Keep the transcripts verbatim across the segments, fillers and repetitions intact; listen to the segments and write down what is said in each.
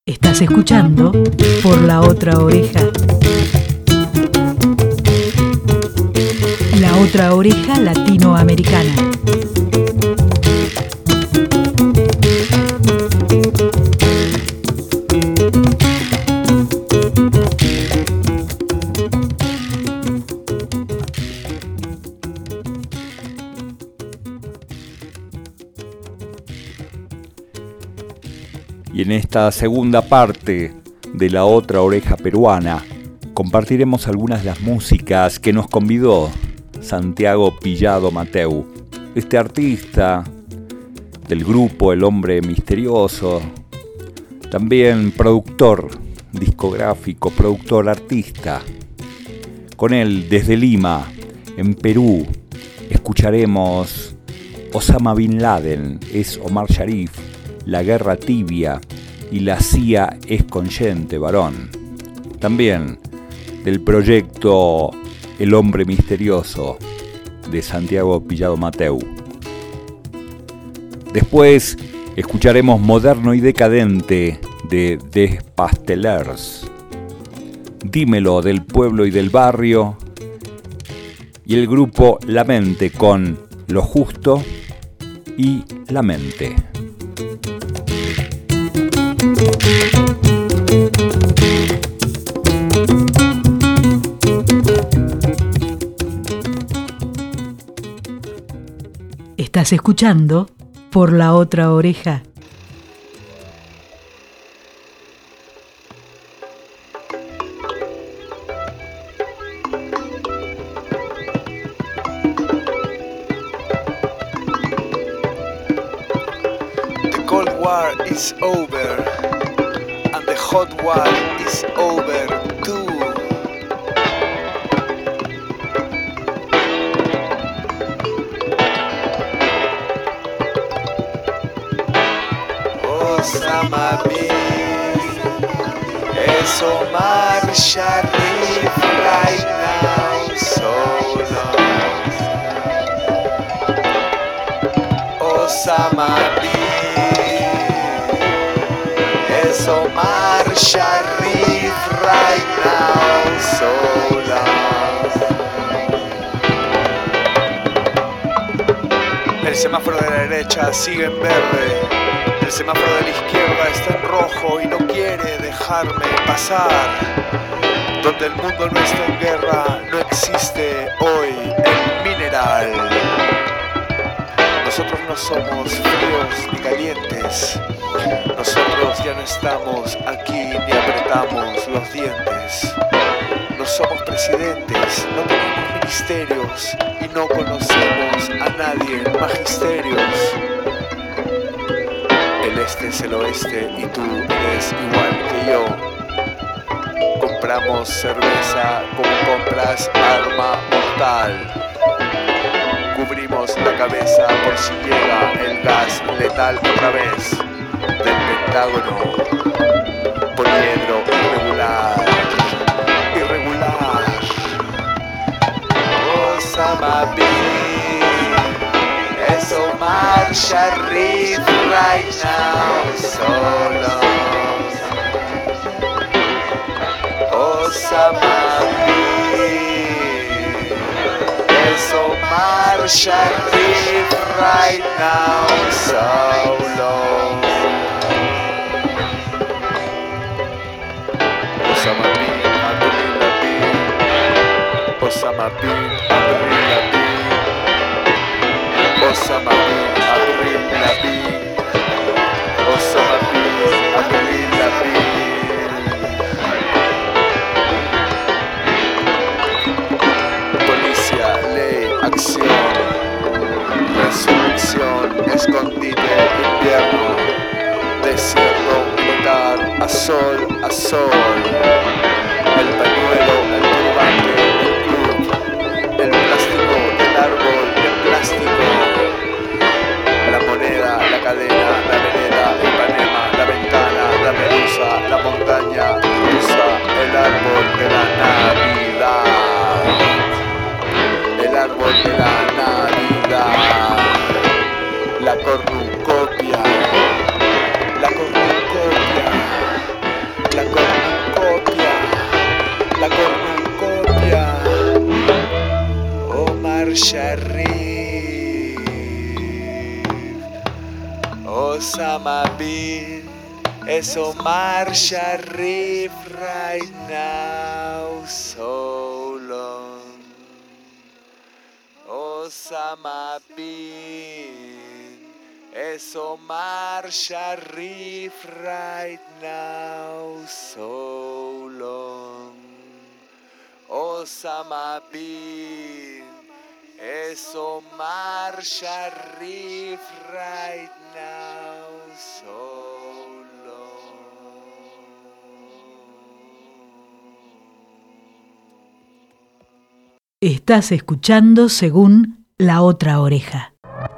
Estás escuchando Por la Otra Oreja. La Otra Oreja Latinoamericana. Y en esta segunda parte de La Otra Oreja Peruana compartiremos algunas de las músicas que nos convidó Santiago Pillado Mateu, este artista del grupo El Hombre Misterioso, también productor discográfico, productor artista. Con él desde Lima, en Perú, escucharemos Osama Bin Laden, es Omar Sharif, La Guerra Tibia y La C I A es consciente, varón. También del proyecto El Hombre Misterioso de Santiago Pillado Mateu. Después escucharemos Moderno y Decadente de Des Pastelers, Dímelo del Pueblo y del Barrio, y el grupo La Mente con Lo Justo y La Mente. Estás escuchando Por la Otra Oreja. The Cold War is over, and the hot war is over too. Osama Bin es Omar Sharif right now, so long. Osama Bin es Omar Sharif right now, so long. El semáforo de la derecha sigue en verde. El semáforo de la izquierda está en rojo y no quiere dejarme pasar. Donde el mundo no está en guerra, no existe hoy el mineral. Nosotros no somos fríos ni calientes. Nosotros ya no estamos aquí ni apretamos los dientes. No somos presidentes, no tenemos ministerios y no conocemos a nadie en magisterios. El este es el oeste y tú eres igual que yo. Compramos cerveza como compras arma mortal. Cubrimos la cabeza por si llega el gas letal otra vez del Pentágono. Poliedro irregular, irregular. Osama Bin es Omar Sharif right now, so long. Osama Bin es Omar Sharif right now, so long. Osama Bin, Abril Lavigne. Osama Bin, Abril Lavigne. Osama Bin, Abril Lavigne. Osama Bin, Abril Lavigne. Policía, ley, acción, resurrección, escondite, invierno, desierto, militar, a sol, a sol. El pañuelo, el turbante, el club, el plástico, el árbol, el plástico. La moneda, la cadena, la vereda, el Ipanema, la ventana, la medusa, la montaña rusa, el árbol de la Navidad, el árbol de la Navidad, la cornucopia, la cornucopia, Osama Bin is Omar Sharif right now, so long. Osama Bin is Omar Sharif right now, so long. Osama Bin is Omar Sharif right now, so long. Estás escuchando según La Otra Oreja.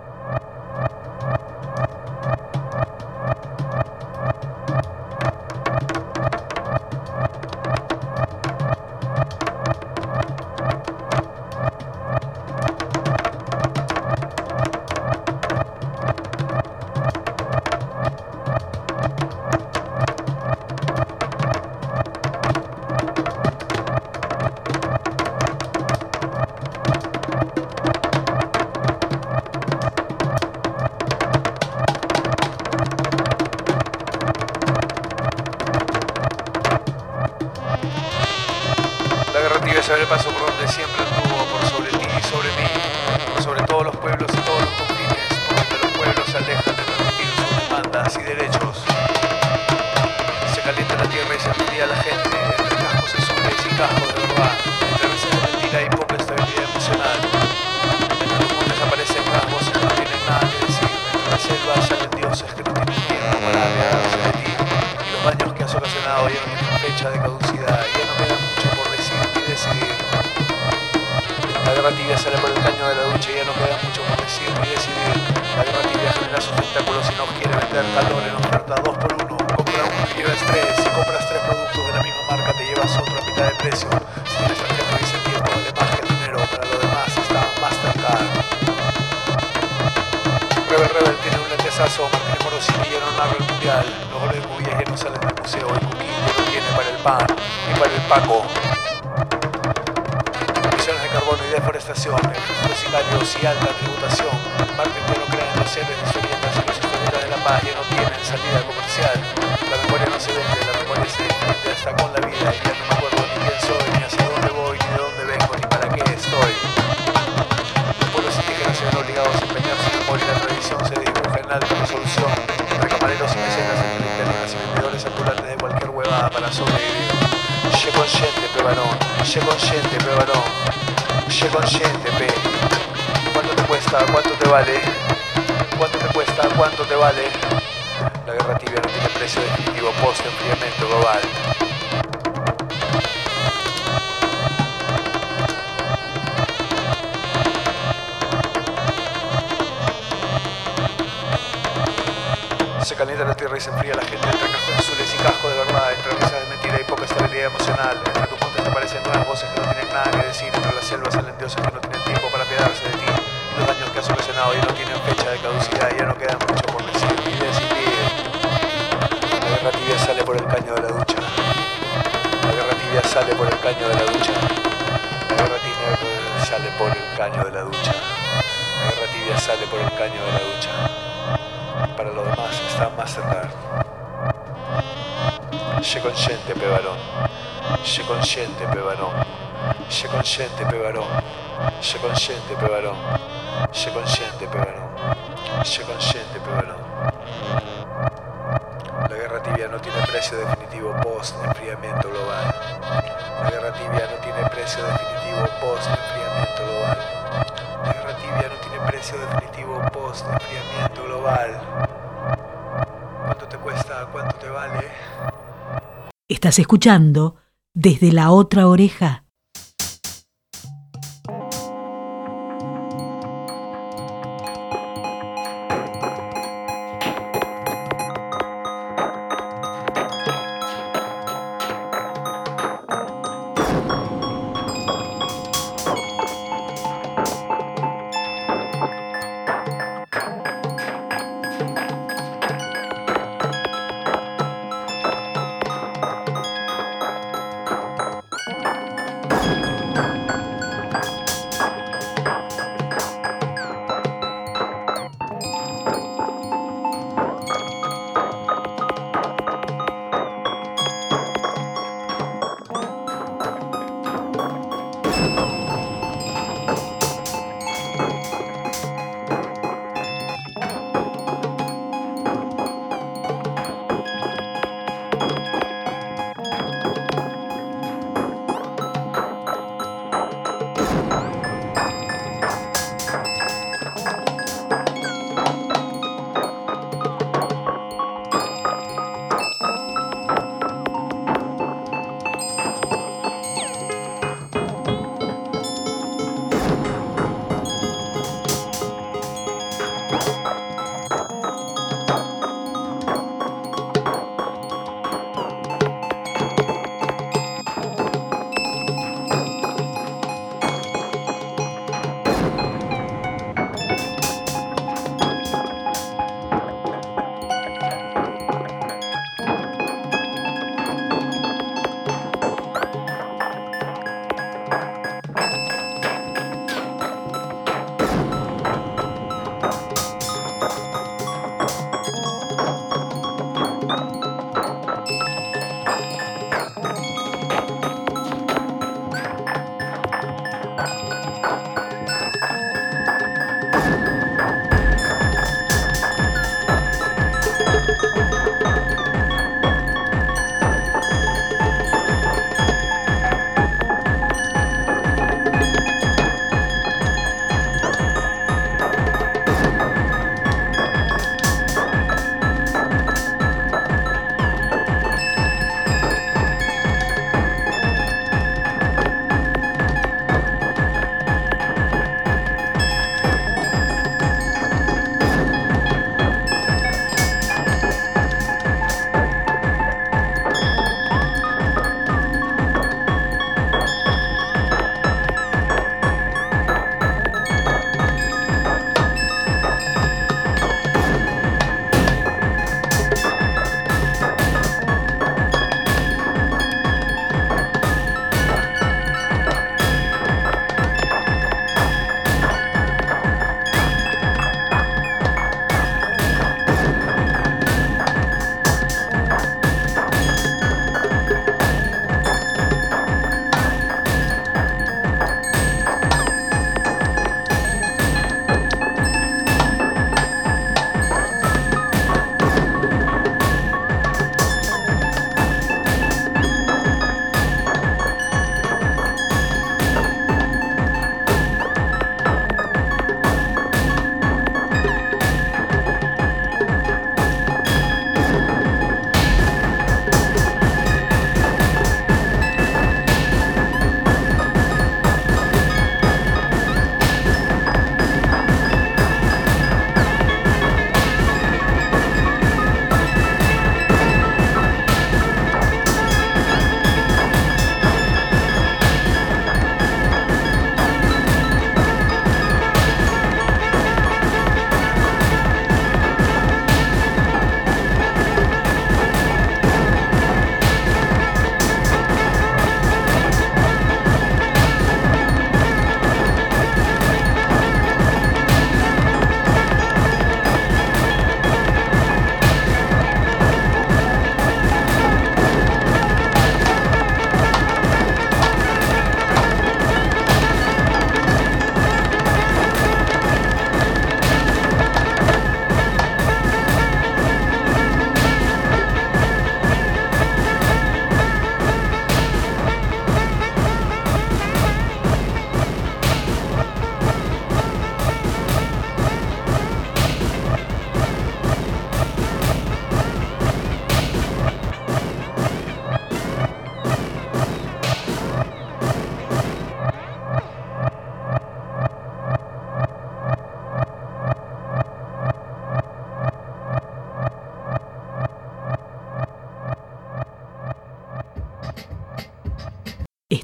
El paso por donde siempre anduvo, por sobre ti y sobre mí, por sobre todos los pueblos y todos los confines, por donde los pueblos se alejan de permitir sus demandas y derechos. Se calienta la tierra y se enfría la gente, entre cascos azules y cascos de verdad, entre veces de mentira y poca estabilidad emocional. Entre los montes aparecen nuevas voces que no tienen nada que decir, entre la selva salen dioses que no tienen tiempo para apiadarse de ti, y los daños que has ocasionado ya no tienen fecha de caducidad, y ya no queda mucho por decir y decidir. La guerra tibia sale por el caño de la ducha y ya no queda mucho por decir ni decidir. La guerra tibia genera sus tentáculos y nos quiere vender calor en oferta dos por uno. Compra uno y llevas tres. Si compras tres productos de la misma marca te llevas otro a mitad de precio. Si tienes tarjeta Visa tiempo, vale más que dinero. Para lo demás está Mastercard. Rebel Rebel tiene un lentesazo. Martínez Morosini ya no narra el mundial. Los goles de Cubillas ya no salen del museo. Y Cuquín ya no tiene para el pan ni para el Paco. Emisiones de carbono y deforestación, ejércitos sicarios y alta tributación. Martín ya no cree en los héroes de historietas y los historietas de la paz ya no tienen salida comercial. La memoria no se vende, la memoria se difunde hasta con la vida. Y ya no me acuerdo ni quién soy, ni hacia dónde voy, ni de dónde vengo, ni para qué estoy. Los pueblos indígenas se ven obligados a empeñar su memoria y la tradición se dibuja en alta resolución. Entre camareros y mecenas, entre linternas y vendedores ambulantes de cualquier huevada para sobrevivir. Sé consciente, pe varón, sé consciente, pe varón, sé consciente, pe. ¿Cuánto te cuesta? ¿Cuánto te vale? ¿Cuánto te cuesta? ¿Cuánto te vale? La guerra tibia no tiene precio definitivo post-enfriamiento global. Se calienta la tierra y se enfría la gente entre cascos azules y cascos de verdad, entre risas de mentira y poca estabilidad emocional. Entre tus montes aparecen nuevas voces que no tienen nada que decir, entre las selvas salen dioses que no tienen tiempo para apiadarse de ti. Y los daños que has ocasionado ya no tienen fecha de caducidad, ya no queda mucho por decir ni decidir. La guerra tibia sale por el caño de la ducha. La guerra tibia sale por el caño de la ducha. La guerra tibia sale por el caño de la ducha. La guerra tibia sale por el caño de la ducha. Para lo demás está Mastercard. Sé consciente, pe varón. Sé consciente, pe varón. Sé consciente, pe varón. Sé consciente, pe varón. Sé consciente, pe varón. Sé consciente, pe varón. La guerra tibia no tiene precio definitivo post-enfriamiento global. La guerra tibia no tiene precio definitivo post-enfriamiento global. La guerra tibia no tiene precio definitivo post-enfriamiento global. ¿Cuánto te cuesta? ¿Cuánto te vale? Estás escuchando Desde la Otra Oreja.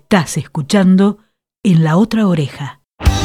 Estás escuchando En la Otra Oreja.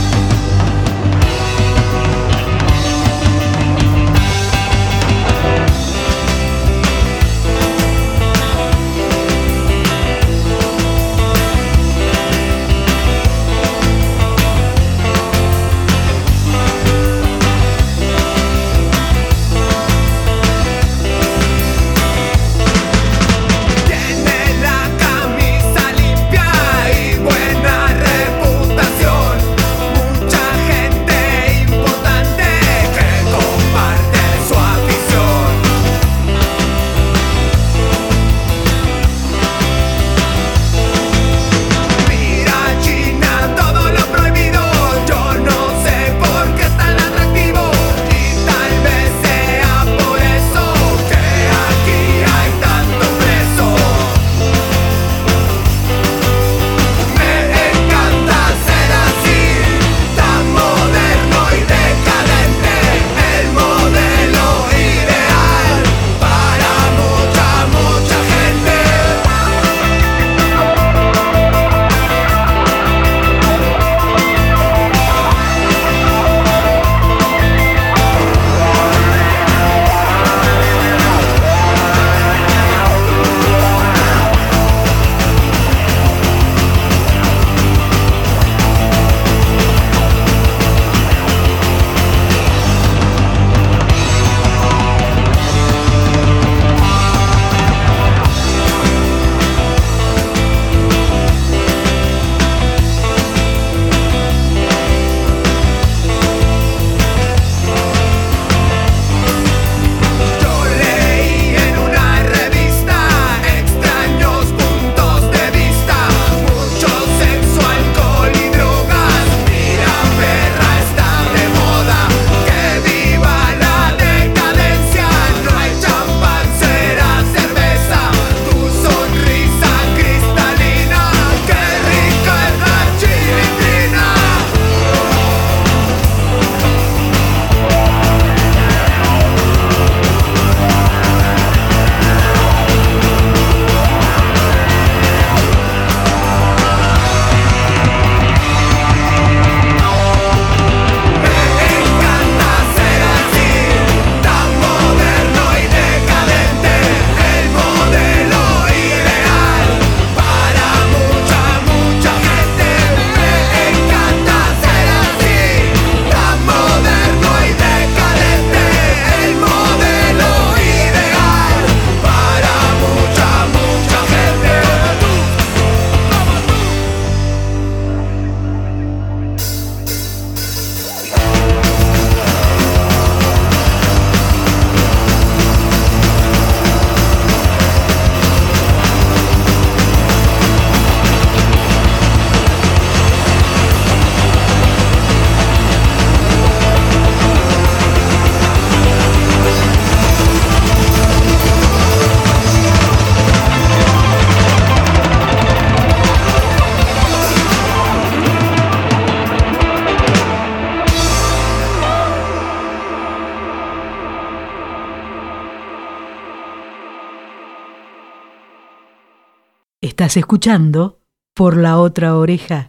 Estás escuchando Por la Otra Oreja.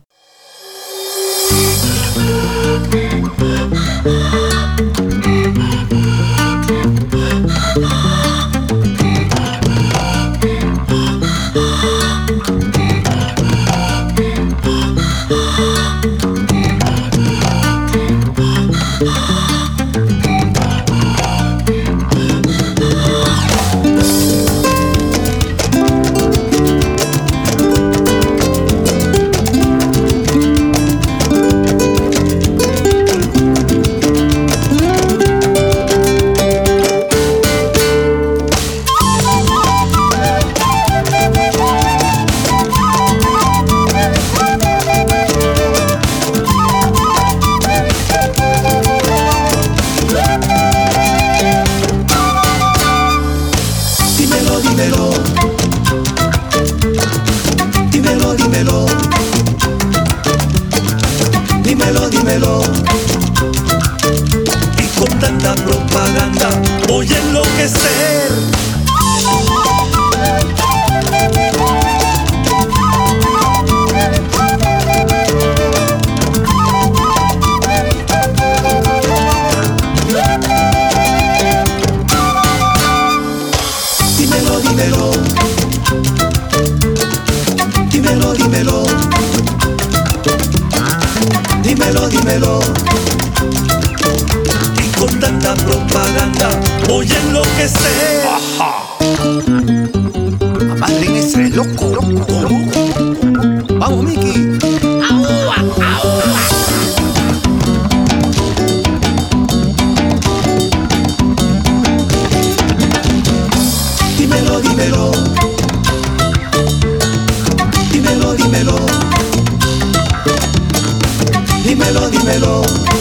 dímelo. Y con tanta propaganda voy a enloquecer. Ajá. Amarren ese loco, loco, loco. Vamos, Miki. Aúa, aúa. Dímelo, dímelo. Dímelo, dímelo. Dímelo, dímelo.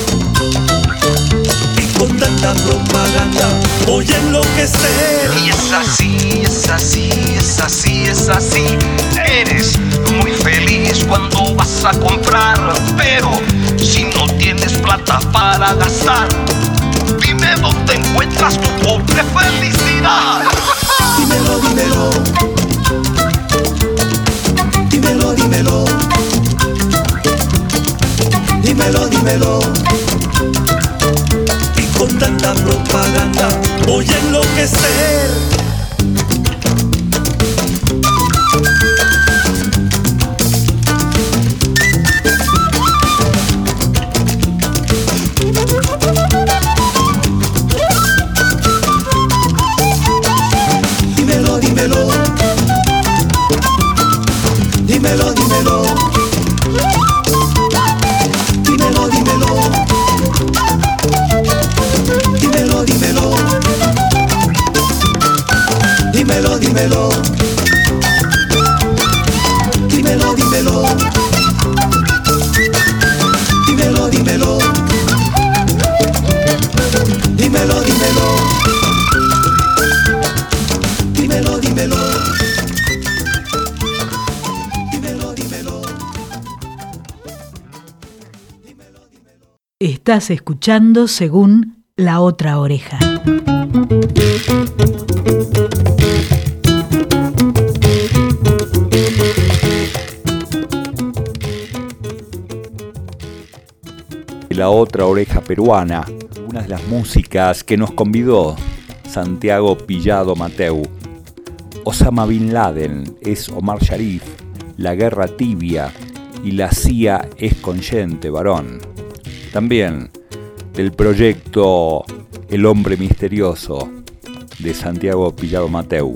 Y con tanta propaganda voy a enloquecer. Y es así, es así, es así, es así. Eres muy feliz cuando vas a comprar, pero si no tienes plata para gastar, dime dónde encuentras tu pobre felicidad. Dímelo, dímelo. Dímelo, dímelo. Dímelo, dímelo. Y con tanta propaganda voy a enloquecer. Dímelo, dímelo. Dímelo, dímelo. Dímelo, dímelo. Dímelo, dímelo. Dímelo, dímelo. Dímelo, dímelo. Dímelo, dímelo. Dímelo, dímelo. Dímelo, dímelo. Dímelo, dímelo. Estás escuchando según La Otra Oreja. La Otra Oreja peruana, una de las músicas que nos convidó Santiago Pillado Mateu. Osama Bin Laden es Omar Sharif, la guerra tibia y la C I A es consciente, varón. También del proyecto El Hombre Misterioso de Santiago Pillado Mateu.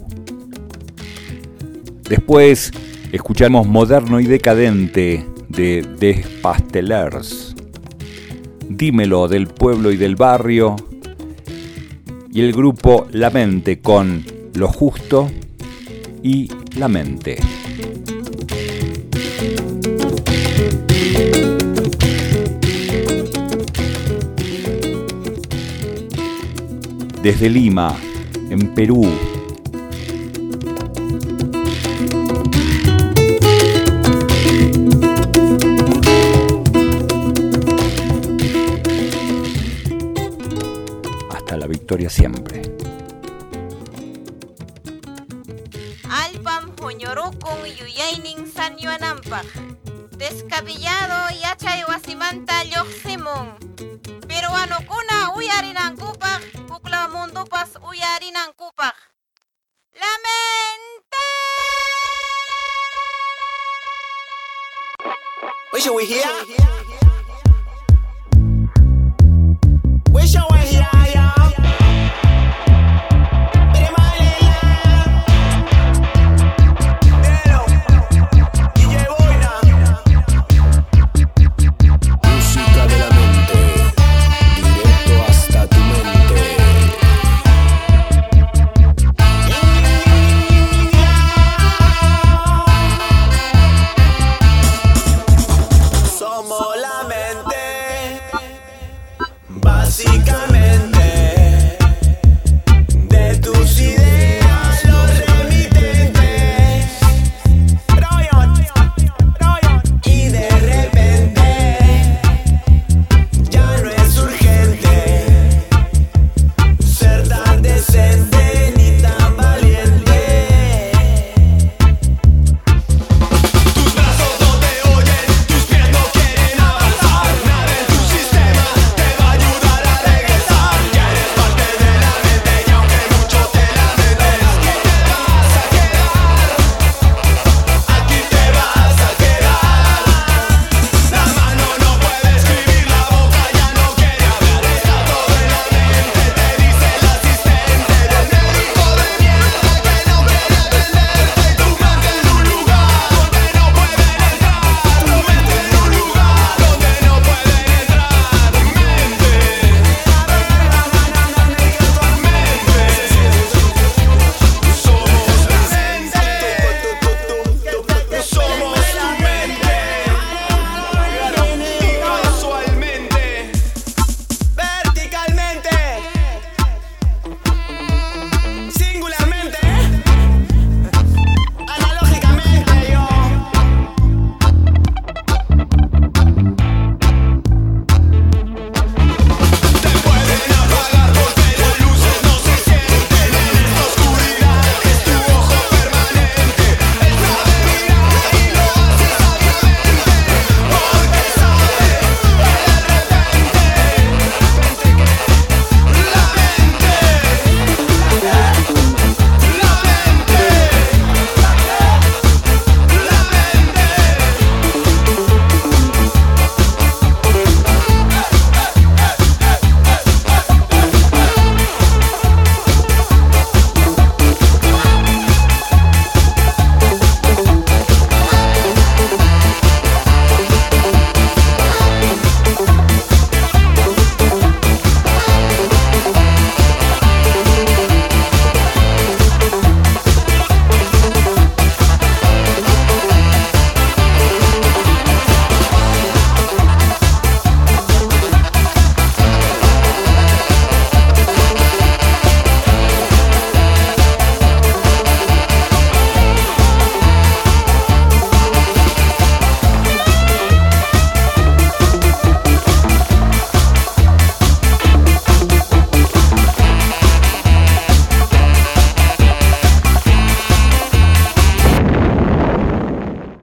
Después escuchamos Moderno y Decadente de Des Pastelers. Dímelo del Pueblo y del Barrio, y el grupo La Mente con Lo Justo y La Mente. Desde Lima, en Perú, la victoria siempre. Alpam Hoñorukun Yuyaining Sanyuanampak. Descabellado Yachay Wasimanta Yoximon. Peruano Kuna Uyarinan Kupak. Pukla Mundupas Uyarinan Kupak. Lamente. Where should we hear?